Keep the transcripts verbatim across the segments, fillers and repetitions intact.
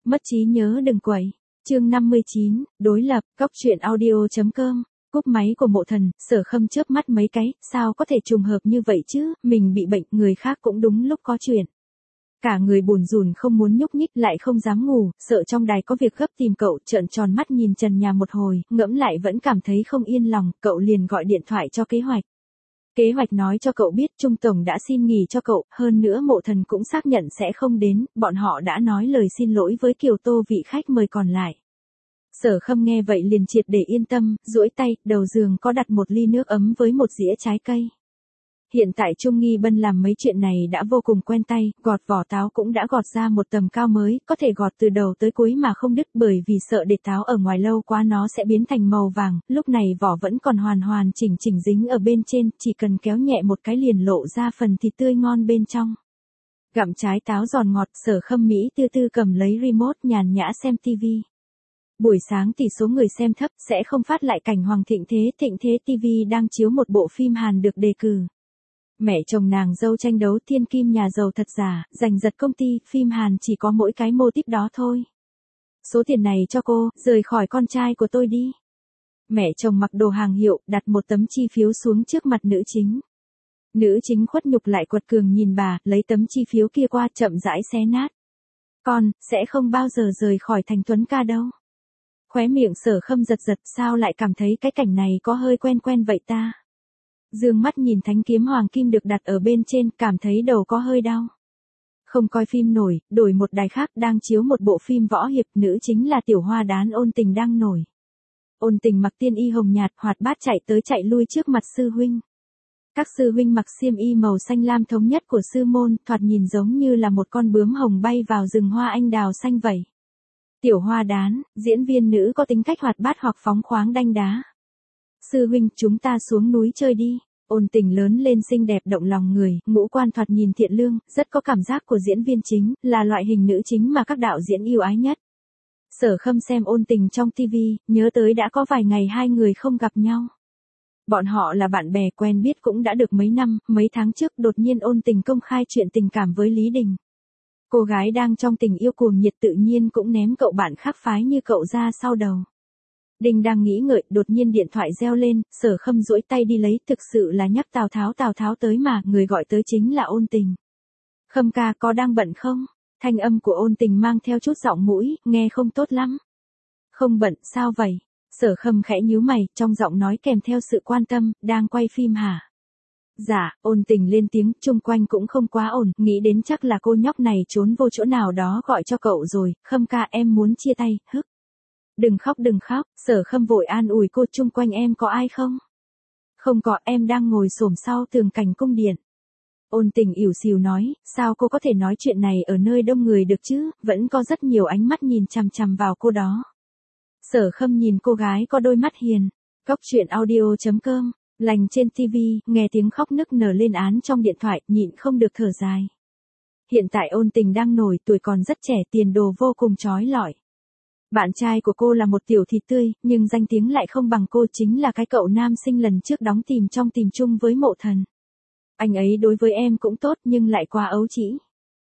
Mất trí nhớ đừng quậy. Chương năm mươi chín, đối lập, góc truyện audio.com. Cúp máy của Mộ Thần, Sở Khâm chớp mắt mấy cái, sao có thể trùng hợp như vậy chứ, mình bị bệnh, người khác cũng đúng lúc có chuyện. Cả người buồn rùn không muốn nhúc nhích lại không dám ngủ, sợ trong đài có việc gấp tìm cậu, trợn tròn mắt nhìn trần nhà một hồi, ngẫm lại vẫn cảm thấy không yên lòng, cậu liền gọi điện thoại cho Kế Hoạch. Kế Hoạch nói cho cậu biết Trung Tổng đã xin nghỉ cho cậu, hơn nữa Mộ Thần cũng xác nhận sẽ không đến, bọn họ đã nói lời xin lỗi với Kiều Tô vị khách mời còn lại. Sở Khâm nghe vậy liền triệt để yên tâm, duỗi tay, đầu giường có đặt một ly nước ấm với một dĩa trái cây. Hiện tại Trung Nghi Bân làm mấy chuyện này đã vô cùng quen tay, gọt vỏ táo cũng đã gọt ra một tầm cao mới, có thể gọt từ đầu tới cuối mà không đứt bởi vì sợ để táo ở ngoài lâu quá nó sẽ biến thành màu vàng, lúc này vỏ vẫn còn hoàn hoàn chỉnh chỉnh dính ở bên trên, chỉ cần kéo nhẹ một cái liền lộ ra phần thịt tươi ngon bên trong. Gặm trái táo giòn ngọt, Sở Khâm Mỹ tư tư cầm lấy remote nhàn nhã xem tivi. Buổi sáng tỷ số người xem thấp sẽ không phát lại cảnh Hoàng Thịnh Thế, Thịnh Thế ti vi đang chiếu một bộ phim Hàn được đề cử. Mẹ chồng nàng dâu tranh đấu thiên kim nhà giàu thật giả, giành giật công ty, phim Hàn chỉ có mỗi cái mô típ đó thôi. Số tiền này cho cô, rời khỏi con trai của tôi đi. Mẹ chồng mặc đồ hàng hiệu, đặt một tấm chi phiếu xuống trước mặt nữ chính. Nữ chính khuất nhục lại quật cường nhìn bà, lấy tấm chi phiếu kia qua chậm rãi xé nát. Con, sẽ không bao giờ rời khỏi thành Tuấn ca đâu. Khóe miệng Sở Khâm giật giật, sao lại cảm thấy cái cảnh này có hơi quen quen vậy ta. Dương mắt nhìn thanh kiếm hoàng kim được đặt ở bên trên, cảm thấy đầu có hơi đau. Không coi phim nổi, đổi một đài khác đang chiếu một bộ phim võ hiệp, nữ chính là Tiểu Hoa Đán Ôn Tình đang nổi. Ôn Tình mặc tiên y hồng nhạt, hoạt bát chạy tới chạy lui trước mặt sư huynh. Các sư huynh mặc xiêm y màu xanh lam thống nhất của sư môn, thoạt nhìn giống như là một con bướm hồng bay vào rừng hoa anh đào xanh vậy. Tiểu Hoa Đán, diễn viên nữ có tính cách hoạt bát hoặc phóng khoáng đanh đá. Sư huynh, chúng ta xuống núi chơi đi. Ôn Tình lớn lên xinh đẹp động lòng người, ngũ quan thoạt nhìn thiện lương, rất có cảm giác của diễn viên chính, là loại hình nữ chính mà các đạo diễn yêu ái nhất. Sở Khâm xem Ôn Tình trong tivi, nhớ tới đã có vài ngày hai người không gặp nhau. Bọn họ là bạn bè quen biết cũng đã được mấy năm, mấy tháng trước đột nhiên Ôn Tình công khai chuyện tình cảm với Lý Đình. Cô gái đang trong tình yêu cuồng nhiệt tự nhiên cũng ném cậu bạn khác phái như cậu ra sau đầu. Đình đang nghĩ ngợi, đột nhiên điện thoại reo lên, Sở Khâm duỗi tay đi lấy, thực sự là nhắc Tào Tháo Tào Tháo tới mà, người gọi tới chính là Ôn Tình. Khâm ca có đang bận không? Thanh âm của Ôn Tình mang theo chút giọng mũi, nghe không tốt lắm. Không bận, sao vậy? Sở Khâm khẽ nhíu mày, trong giọng nói kèm theo sự quan tâm, đang quay phim hả? Dạ, Ôn Tình lên tiếng, chung quanh cũng không quá ổn, nghĩ đến chắc là cô nhóc này trốn vô chỗ nào đó gọi cho cậu rồi, Khâm ca em muốn chia tay, hức. Đừng khóc đừng khóc, Sở Khâm vội an ủi cô, chung quanh em có ai không? Không có, em đang ngồi xổm sau tường cảnh cung điện. Ôn Tình ỉu xìu nói, sao cô có thể nói chuyện này ở nơi đông người được chứ, vẫn có rất nhiều ánh mắt nhìn chằm chằm vào cô đó. Sở Khâm nhìn cô gái có đôi mắt hiền, góc truyện audio.com, lành trên tivi, nghe tiếng khóc nức nở lên án trong điện thoại, nhịn không được thở dài. Hiện tại Ôn Tình đang nổi, tuổi còn rất trẻ, tiền đồ vô cùng chói lọi. Bạn trai của cô là một tiểu thịt tươi, nhưng danh tiếng lại không bằng cô, chính là cái cậu nam sinh lần trước đóng tìm trong Tìm Chung với Mộ Thần. Anh ấy đối với em cũng tốt nhưng lại quá ấu trĩ.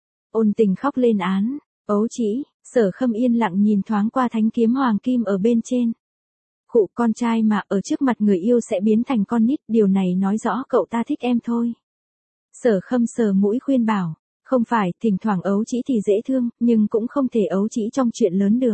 Ôn Tình khóc lên án, ấu trĩ, Sở Khâm yên lặng nhìn thoáng qua thanh kiếm hoàng kim ở bên trên. Khụ, con trai mà ở trước mặt người yêu sẽ biến thành con nít, điều này nói rõ cậu ta thích em thôi. Sở Khâm sờ mũi khuyên bảo, không phải, thỉnh thoảng ấu trĩ thì dễ thương, nhưng cũng không thể ấu trĩ trong chuyện lớn được.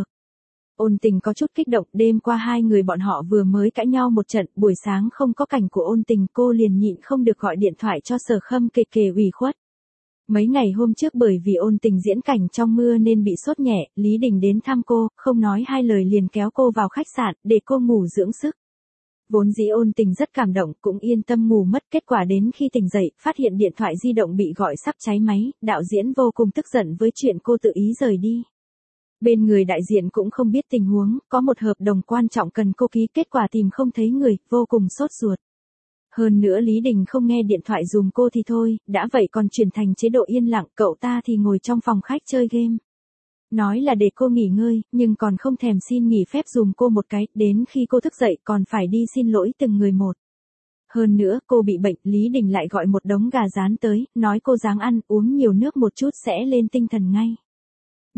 Ôn Tình có chút kích động, đêm qua hai người bọn họ vừa mới cãi nhau một trận, buổi sáng không có cảnh của Ôn Tình, cô liền nhịn không được gọi điện thoại cho Sở Khâm kề kề ủy khuất. Mấy ngày hôm trước bởi vì Ôn Tình diễn cảnh trong mưa nên bị sốt nhẹ, Lý Đình đến thăm cô, không nói hai lời liền kéo cô vào khách sạn, để cô ngủ dưỡng sức. Vốn dĩ Ôn Tình rất cảm động, cũng yên tâm ngủ mất, kết quả đến khi tỉnh dậy, phát hiện điện thoại di động bị gọi sắp cháy máy, đạo diễn vô cùng tức giận với chuyện cô tự ý rời đi. Bên người đại diện cũng không biết tình huống, có một hợp đồng quan trọng cần cô ký, kết quả tìm không thấy người, vô cùng sốt ruột. Hơn nữa Lý Đình không nghe điện thoại dùm cô thì thôi, đã vậy còn chuyển thành chế độ yên lặng, cậu ta thì ngồi trong phòng khách chơi game. Nói là để cô nghỉ ngơi, nhưng còn không thèm xin nghỉ phép dùm cô một cái, đến khi cô thức dậy còn phải đi xin lỗi từng người một. Hơn nữa, cô bị bệnh, Lý Đình lại gọi một đống gà rán tới, nói cô ráng ăn, uống nhiều nước một chút sẽ lên tinh thần ngay.